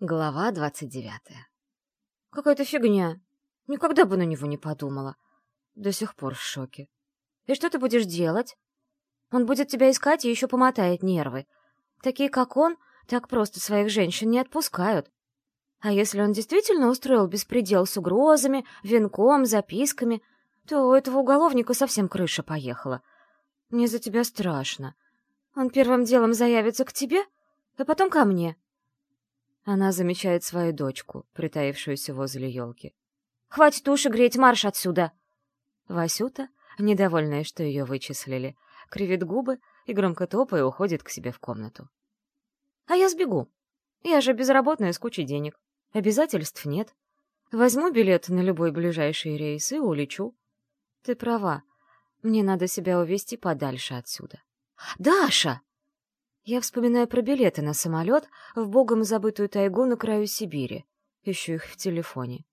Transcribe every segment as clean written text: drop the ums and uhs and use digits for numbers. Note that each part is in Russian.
Глава 29. Какая-то фигня. Никогда бы на него не подумала. До сих пор в шоке. И что ты будешь делать? Он будет тебя искать и еще помотает нервы. Такие, как он, так просто своих женщин не отпускают. А если он действительно устроил беспредел с угрозами, венком, записками, то у этого уголовника совсем крыша поехала. Мне за тебя страшно. Он первым делом заявится к тебе, а потом ко мне. Она замечает свою дочку, притаившуюся возле елки. «Хватит уши греть, марш отсюда!» Васюта, недовольная, что ее вычислили, кривит губы и громко топая уходит к себе в комнату. «А я сбегу. Я же безработная с кучей денег. Обязательств нет. Возьму билет на любой ближайший рейс и улечу. Ты права. Мне надо себя увезти подальше отсюда». «Даша!» Я вспоминаю про билеты на самолет в богом забытую тайгу на краю Сибири. Ищу их в телефоне.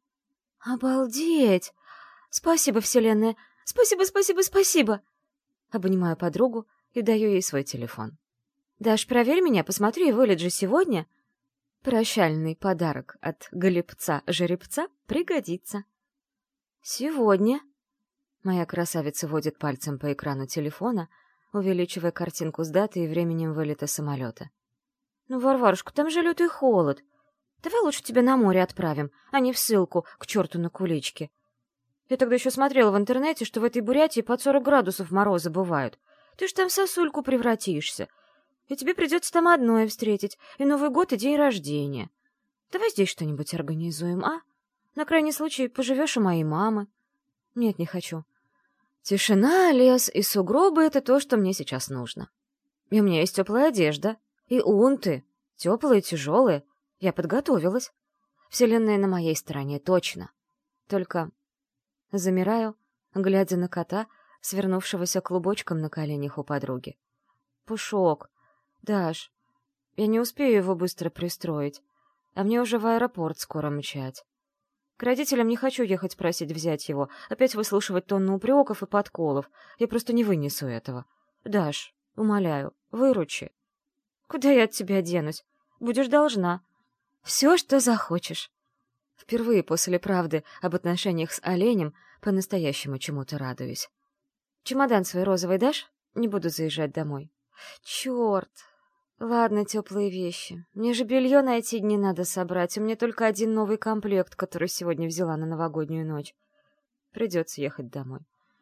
«Обалдеть! Спасибо, Вселенная! Спасибо, спасибо, спасибо!» Обнимаю подругу и даю ей свой телефон. «Даш, проверь меня, посмотри, вылет же сегодня!» Прощальный подарок от голубца-жеребца пригодится. «Сегодня?» Моя красавица водит пальцем по экрану телефона, увеличивая картинку с датой и временем вылета самолета. «Ну, Варварушка, там же лютый холод. Давай лучше тебя на море отправим, а не в ссылку к черту на куличке. Я тогда еще смотрела в интернете, что в этой Бурятии под 40 градусов морозы бывают. Ты ж там в сосульку превратишься. И тебе придется там одной встретить, и Новый год, и день рождения. Давай здесь что-нибудь организуем, а? На крайний случай поживешь у моей мамы». «Нет, не хочу. Тишина, лес и сугробы — это то, что мне сейчас нужно. И у меня есть теплая одежда. И унты. Теплые, тяжелые. Я подготовилась. Вселенная на моей стороне, точно. Только замираю, глядя на кота, свернувшегося клубочком на коленях у подруги. «Пушок. Даш, я не успею его быстро пристроить. А мне уже в аэропорт скоро мчать. К родителям не хочу ехать просить взять его, опять выслушивать тонну упреков и подколов. Я просто не вынесу этого. Даш, умоляю, выручи. Куда я от тебя денусь? Будешь должна. Все, что захочешь». Впервые после правды об отношениях с оленем по-настоящему чему-то радуюсь. «Чемодан свой розовый дашь? Не буду заезжать домой». «Черт! Ладно, теплые вещи. Мне же белье на эти дни надо собрать, у меня только один новый комплект, который сегодня взяла на новогоднюю ночь. Придется ехать домой.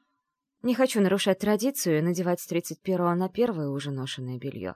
Не хочу нарушать традицию и надевать с 31-го на 1-е уже ношеное белье».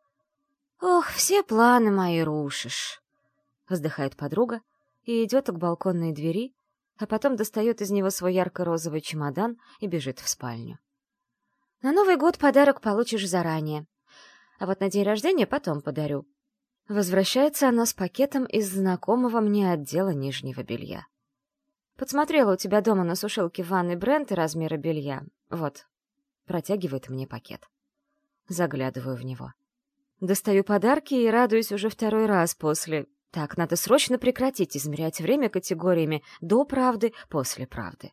«Ох, все планы мои рушишь», — вздыхает подруга и идет к балконной двери, а потом достает из него свой ярко-розовый чемодан и бежит в спальню. «На Новый год подарок получишь заранее. А вот на день рождения потом подарю». Возвращается она с пакетом из знакомого мне отдела нижнего белья. «Подсмотрела у тебя дома на сушилке в ванной бренд и размеры белья. Вот». Протягивает мне пакет. Заглядываю в него. Достаю подарки и радуюсь уже второй раз после... Так, надо срочно прекратить измерять время категориями «до правды», «после правды».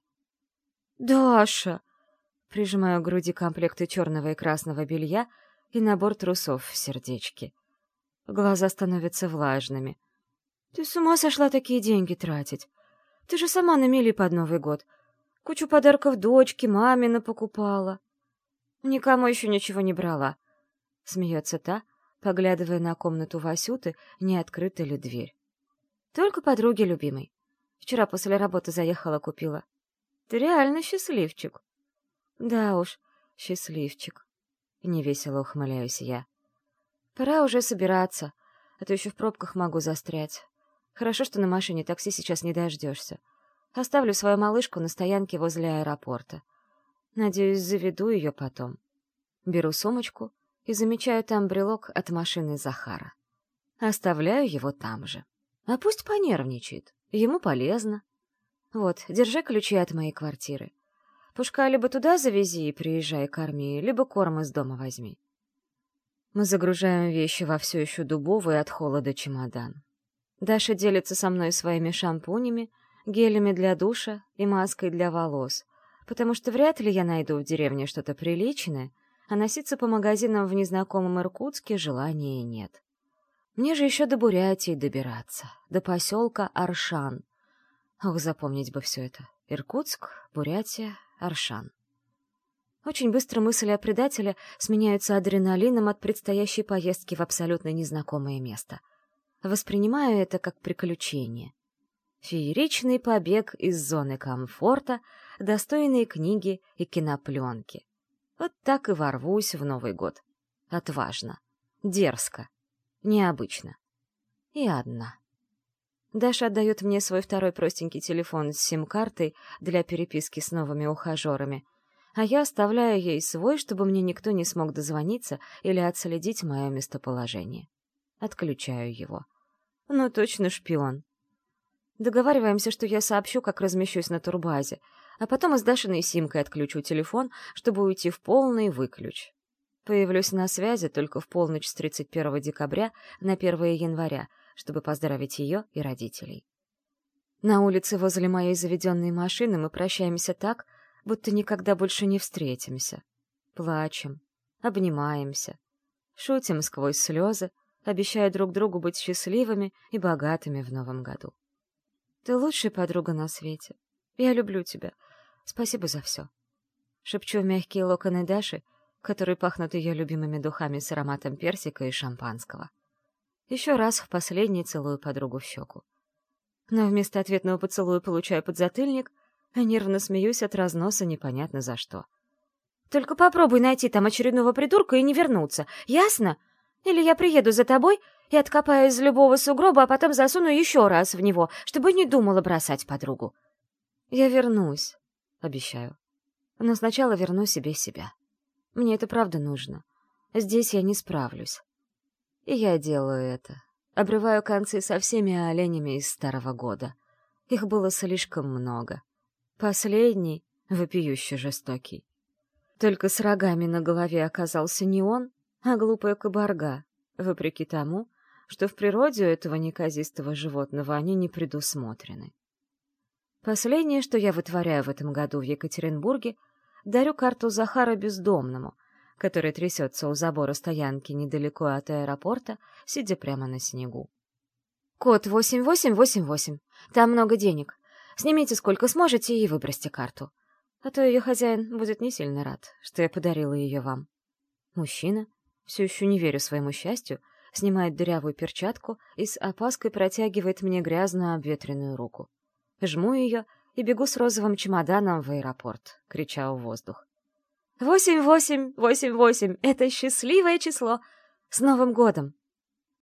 «Даша!» Прижимаю к груди комплекты черного и красного белья и набор трусов в сердечке. Глаза становятся влажными. «Ты с ума сошла такие деньги тратить? Ты же сама на мели под Новый год. Кучу подарков дочке, маме напокупала». «Никому еще ничего не брала», — смеется та, поглядывая на комнату Васюты, не открыта ли дверь. «Только подруге любимой. Вчера после работы заехала, купила. Ты реально счастливчик». «Да уж, счастливчик», — невесело ухмыляюсь я. «Пора уже собираться, а то еще в пробках могу застрять. Хорошо, что на машине такси сейчас не дождешься. Оставлю свою малышку на стоянке возле аэропорта. Надеюсь, заведу ее потом». Беру сумочку и замечаю там брелок от машины Захара. Оставляю его там же. А пусть понервничает, ему полезно. Вот, держи ключи от моей квартиры. Пушка либо туда завези и приезжай корми, либо корм из дома возьми. Мы загружаем вещи во все еще дубовый от холода чемодан. Даша делится со мной своими шампунями, гелями для душа и маской для волос, потому что вряд ли я найду в деревне что-то приличное, а носиться по магазинам в незнакомом Иркутске желания нет. Мне же еще до Бурятии добираться, до поселка Аршан. Ох, запомнить бы все это. Иркутск, Бурятия, Аршан. Очень быстро мысли о предателе сменяются адреналином от предстоящей поездки в абсолютно незнакомое место. Воспринимаю это как приключение. Фееричный побег из зоны комфорта, достойные книги и кинопленки. Вот так и ворвусь в Новый год. Отважно, дерзко, необычно. И одна. Даша отдает мне свой второй простенький телефон с сим-картой для переписки с новыми ухажерами, а я оставляю ей свой, чтобы мне никто не смог дозвониться или отследить мое местоположение. Отключаю его. Ну, точно шпион. Договариваемся, что я сообщу, как размещусь на турбазе, а потом и с Дашиной симкой отключу телефон, чтобы уйти в полный выключ. Появлюсь на связи только в полночь с 31 декабря на 1 января, чтобы поздравить ее и родителей. На улице возле моей заведенной машины мы прощаемся так, будто никогда больше не встретимся. Плачем, обнимаемся, шутим сквозь слезы, обещая друг другу быть счастливыми и богатыми в новом году. Ты лучшая подруга на свете. Я люблю тебя. Спасибо за все. Шепчу в мягкие локоны Даши, которые пахнут ее любимыми духами с ароматом персика и шампанского. Еще раз в последний целую подругу в щеку. Но вместо ответного поцелуя получаю подзатыльник, а нервно смеюсь от разноса непонятно за что. Только попробуй найти там очередного придурка и не вернуться, ясно? Или я приеду за тобой и откопаю из любого сугроба, а потом засуну еще раз в него, чтобы не думала бросать подругу. Я вернусь, обещаю. Но сначала верну себе себя. Мне это правда нужно. Здесь я не справлюсь. И я делаю это. Обрываю концы со всеми оленями из Старого года. Их было слишком много. Последний, вопиюще жестокий. Только с рогами на голове оказался не он, а глупая кабарга, вопреки тому, что в природе у этого неказистого животного они не предусмотрены. Последнее, что я вытворяю в этом году в Екатеринбурге, дарю карту Захара бездомному, который трясется у забора стоянки недалеко от аэропорта, сидя прямо на снегу. Код 8888. Там много денег. Снимите сколько сможете и выбросьте карту. А то ее хозяин будет не сильно рад, что я подарила ее вам. Мужчина, все еще не верю своему счастью, снимает дырявую перчатку и с опаской протягивает мне грязную обветренную руку. Жму ее и бегу с розовым чемоданом в аэропорт, крича в воздух. 8888 — это счастливое число! С Новым годом!